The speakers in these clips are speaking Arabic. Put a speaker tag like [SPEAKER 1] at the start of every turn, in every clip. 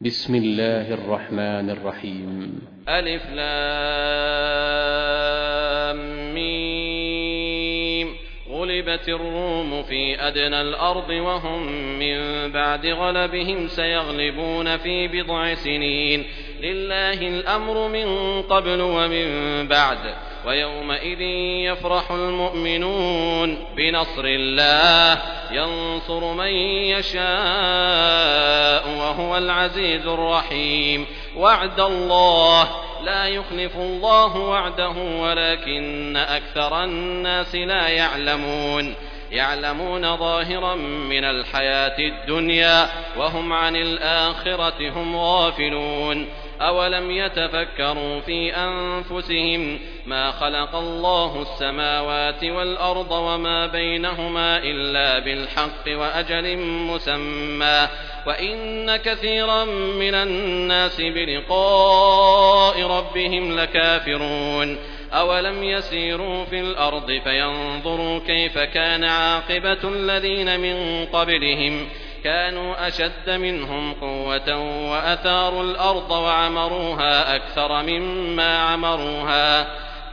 [SPEAKER 1] بسم الله الرحمن الرحيم.
[SPEAKER 2] ألف لام ميم. غلبت الروم في أدنى الأرض وهم من بعد غلبهم سيغلبون في بضع سنين. لله الأمر من قبل ومن بعد ويومئذ يفرح المؤمنون بنصر الله ينصر من يشاء وهو العزيز الرحيم. وعد الله لا يخلف الله وعده ولكن أكثر الناس لا يعلمون ظاهرا من الحياة الدنيا وهم عن الآخرة هم غافلون. أولم يتفكروا في أنفسهم ما خلق الله السماوات والأرض وما بينهما إلا بالحق وأجل مسمى وإن كثيرا من الناس بلقاء ربهم لكافرون. أولم يسيروا في الأرض فينظروا كيف كان عاقبة الذين من قبلهم كانوا أشد منهم قوة وأثاروا الأرض وعمروها أكثر مما عمروها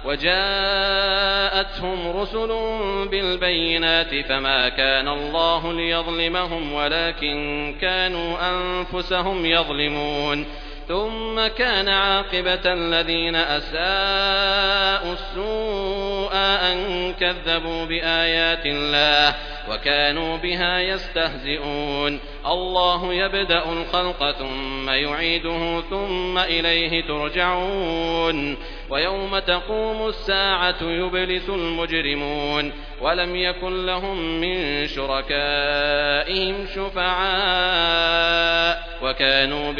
[SPEAKER 2] وجاءتهم رسل بالبينات فما كان الله ليظلمهم ولكن كانوا أنفسهم يظلمون. ثم كان عاقبة الذين أساءوا السوء أن كذبوا بآيات الله وكانوا بها يستهزئون. الله يبدأ الخلق ثم يعيده ثم إليه ترجعون. ويوم تقوم الساعة يبلس المجرمون ولم يكن لهم من شركائهم شفعاء وكانوا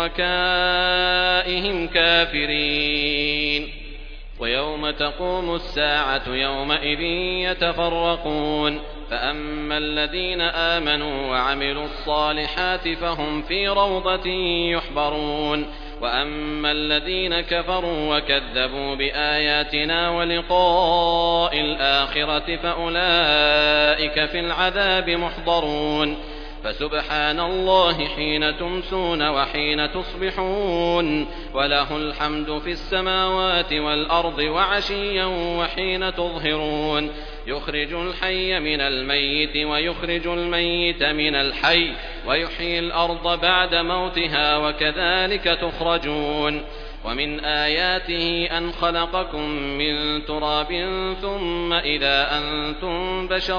[SPEAKER 2] بشركائهم كافرين. ويوم تقوم الساعة يومئذ يتفرقون فأما الذين آمنوا وعملوا الصالحات فهم في روضة يحبرون وأما الذين كفروا وكذبوا بآياتنا ولقاء الآخرة فأولئك في العذاب محضرون. فسبحان الله حين تمسون وحين تصبحون وله الحمد في السماوات والأرض وعشيا وحين تظهرون. يخرج الحي من الميت ويخرج الميت من الحي ويحيي الأرض بعد موتها وكذلك تخرجون. ومن آياته أن خلقكم من تراب ثم إذا أنتم بشر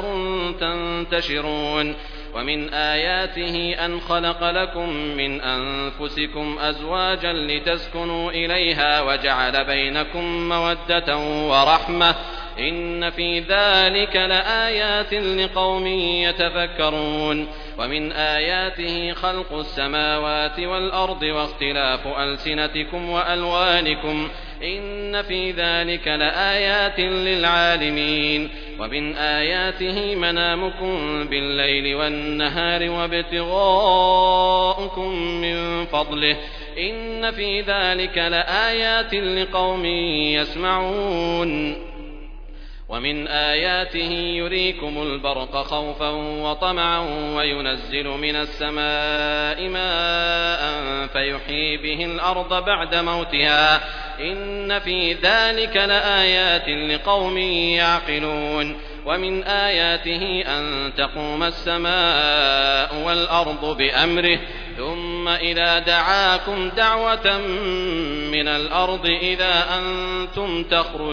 [SPEAKER 2] تنتشرون. ومن آياته أن خلق لكم من أنفسكم أزواجا لتسكنوا إليها وجعل بينكم مودة ورحمة إن في ذلك لآيات لقوم يتفكرون. ومن آياته خلق السماوات والأرض واختلاف ألسنتكم وألوانكم إن في ذلك لآيات للعالمين. ومن آياته منامكم بالليل والنهار وابتغاؤكم من فضله إن في ذلك لآيات لقوم يسمعون. ومن آياته يريكم البرق خوفا وطمعا وينزل من السماء ماء فيحيي به الأرض بعد موتها إن في ذلك لآيات لقوم يعقلون. ومن آياته أن تقوم السماء والأرض بأمره ثم إذا دعاكم دعوة من الأرض إذا أنتم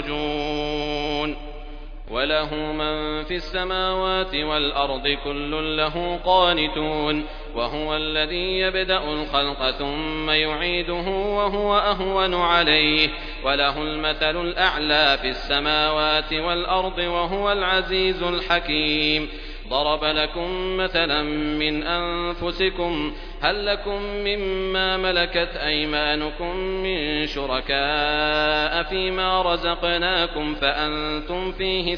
[SPEAKER 2] تخرجون. وله من في السماوات والأرض كل له قانتون. وهو الذي يبدأ الخلق ثم يعيده وهو أهون عليه وله المثل الأعلى في السماوات والأرض وهو العزيز الحكيم. ضرب لكم مثلا من أنفسكم هل لكم مما ملكت أيمانكم من شركاء فيما رزقناكم فأنتم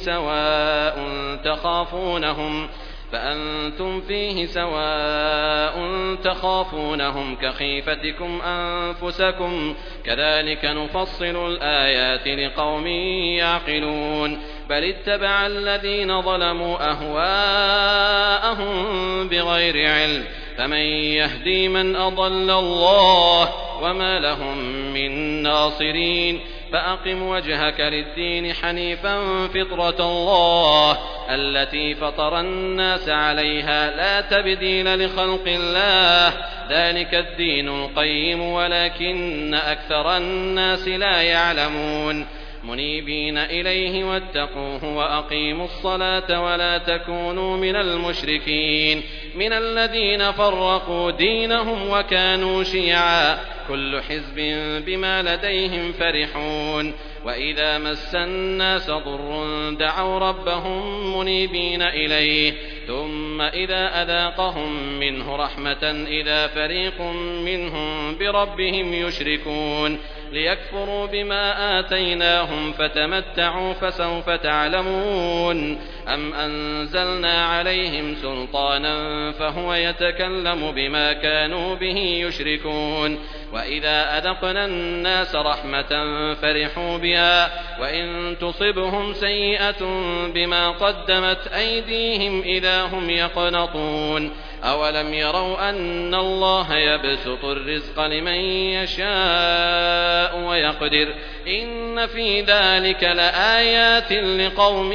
[SPEAKER 2] فيه سواء تخافونهم كخيفتكم أنفسكم كذلك نفصل الآيات لقوم يعقلون. بل اتبع الذين ظلموا أهواءهم بغير علم فمن يهدي من أضل الله وما لهم من ناصرين فأقم وجهك للدين حنيفا فطرة الله التي فطر الناس عليها لا تبديل لخلق الله ذلك الدين القيم ولكن أكثر الناس لا يعلمون منيبين إليه واتقوه وأقيموا الصلاة ولا تكونوا من المشركين من الذين فرقوا دينهم وكانوا شيعا كل حزب بما لديهم فرحون وإذا مس الناس ضر دعوا ربهم منيبين إليه ثم إذا أذاقهم منه رحمة إذا فريق منهم بربهم يشركون ليكفروا بما آتيناهم فتمتعوا فسوف تعلمون أم أنزلنا عليهم سلطانا فهو يتكلم بما كانوا به يشركون وإذا أذقنا الناس رحمة فرحوا بها وإن تصبهم سيئة بما قدمت أيديهم إذا هم يقنطون أولم يروا أن الله يبسط الرزق لمن يشاء ويقدر إن في ذلك لآيات لقوم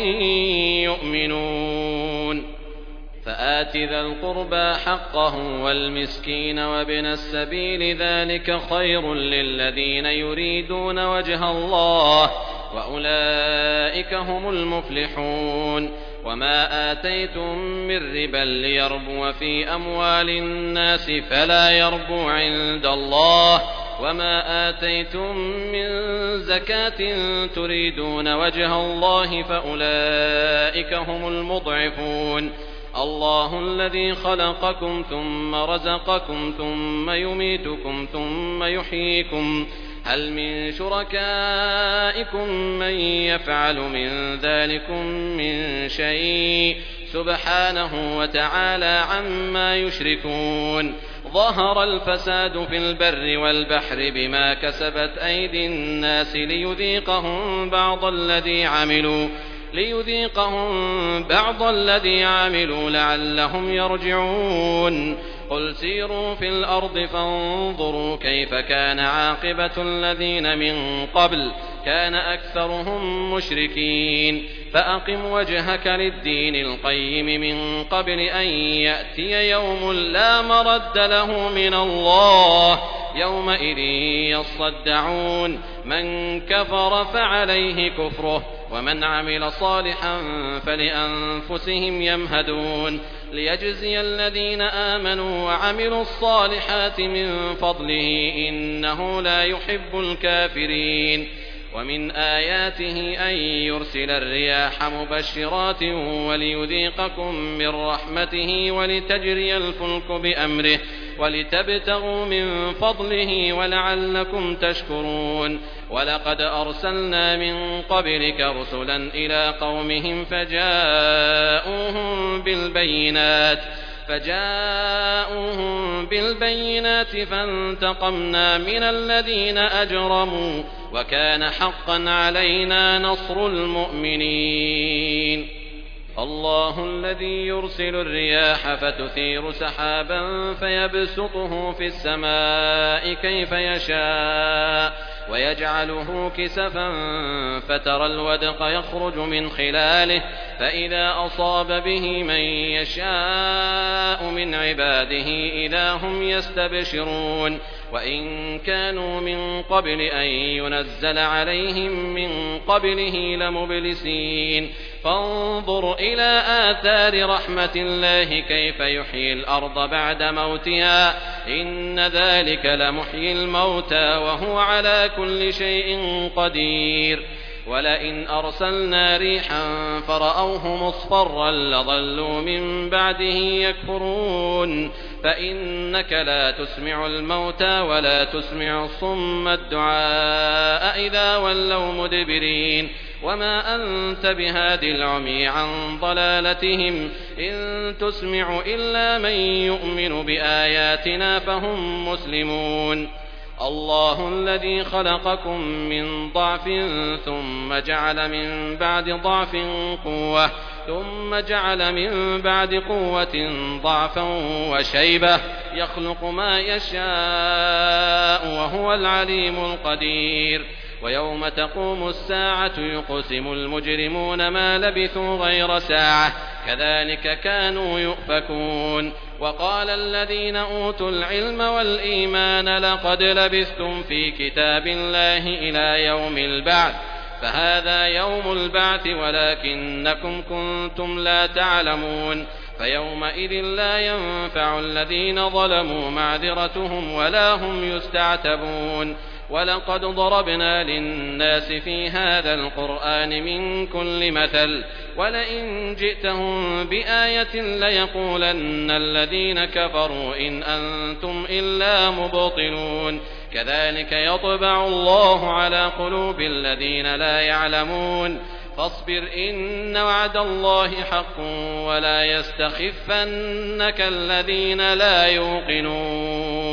[SPEAKER 2] يؤمنون فآت ذا القربى حقه والمسكين وابن السبيل ذلك خير للذين يريدون وجه الله وأولئك هم المفلحون وما آتيتم من ربا ليربو في أموال الناس فلا يربو عند الله وما آتيتم من زكاة تريدون وجه الله فأولئك هم المضعفون الله الذي خلقكم ثم رزقكم ثم يميتكم ثم يحييكم هل من شركائكم من يفعل من ذلكم من شيء سبحانه وتعالى عما يشركون ظهر الفساد في البر والبحر بما كسبت أيدي الناس ليذيقهم بعض الذي عملوا لعلهم يرجعون قل سيروا في الأرض فانظروا كيف كان عاقبة الذين من قبل كان أكثرهم مشركين فأقم وجهك للدين القيم من قبل أن يأتي يوم لا مرد له من الله يومئذ يصدعون من كفر فعليه كفره ومن عمل صالحا فلأنفسهم يمهدون ليجزي الذين آمنوا وعملوا الصالحات من فضله إنه لا يحب الكافرين ومن آياته أن يرسل الرياح مبشرات وليذيقكم من رحمته ولتجري الفلك بأمره ولتبتغوا من فضله ولعلكم تشكرون ولقد أرسلنا من قبلك رسلا إلى قومهم فجاءوهم بالبينات فانتقمنا من الذين أجرموا وكان حقا علينا نصر المؤمنين الله الذي يرسل الرياح فتثير سحابا فيبسطه في السماء كيف يشاء ويجعله كسفا فترى الودق يخرج من خلاله فإذا أصاب به من يشاء من عباده إذا هم يستبشرون وإن كانوا من قبل أن ينزل عليهم من قبله لمبلسين فانظر إلى آثار رحمة الله كيف يحيي الأرض بعد موتها إن ذلك لمحيي الموتى وهو على كل شيء قدير ولئن أرسلنا ريحا فرأوه مصفرا لظلوا من بعده يكفرون فإنك لا تسمع الموتى ولا تسمع الصم الدعاء إذا ولوا مدبرين وما أنت بهاد العمي عن ضلالتهم إن تسمع إلا من يؤمن بآياتنا فهم مسلمون الله الذي خلقكم من ضعف ثم جعل من بعد ضعف قوة ثم جعل من بعد قوة ضعفا وشيبة يخلق ما يشاء وهو العليم القدير ويوم تقوم الساعة يقسم المجرمون ما لبثوا غير ساعة كذلك كانوا يؤفكون وقال الذين أوتوا العلم والإيمان لقد لبثتم في كتاب الله إلى يوم البعث فهذا يوم البعث ولكنكم كنتم لا تعلمون فيومئذ لا ينفع الذين ظلموا معذرتهم ولا هم يستعتبون ولقد ضربنا للناس في هذا القرآن من كل مثل ولئن جئتهم بآية ليقولن الذين كفروا إن أنتم إلا مبطلون كذلك يطبع الله على قلوب الذين لا يعلمون فاصبر إن وعد الله حق ولا يستخفنك الذين لا يوقنون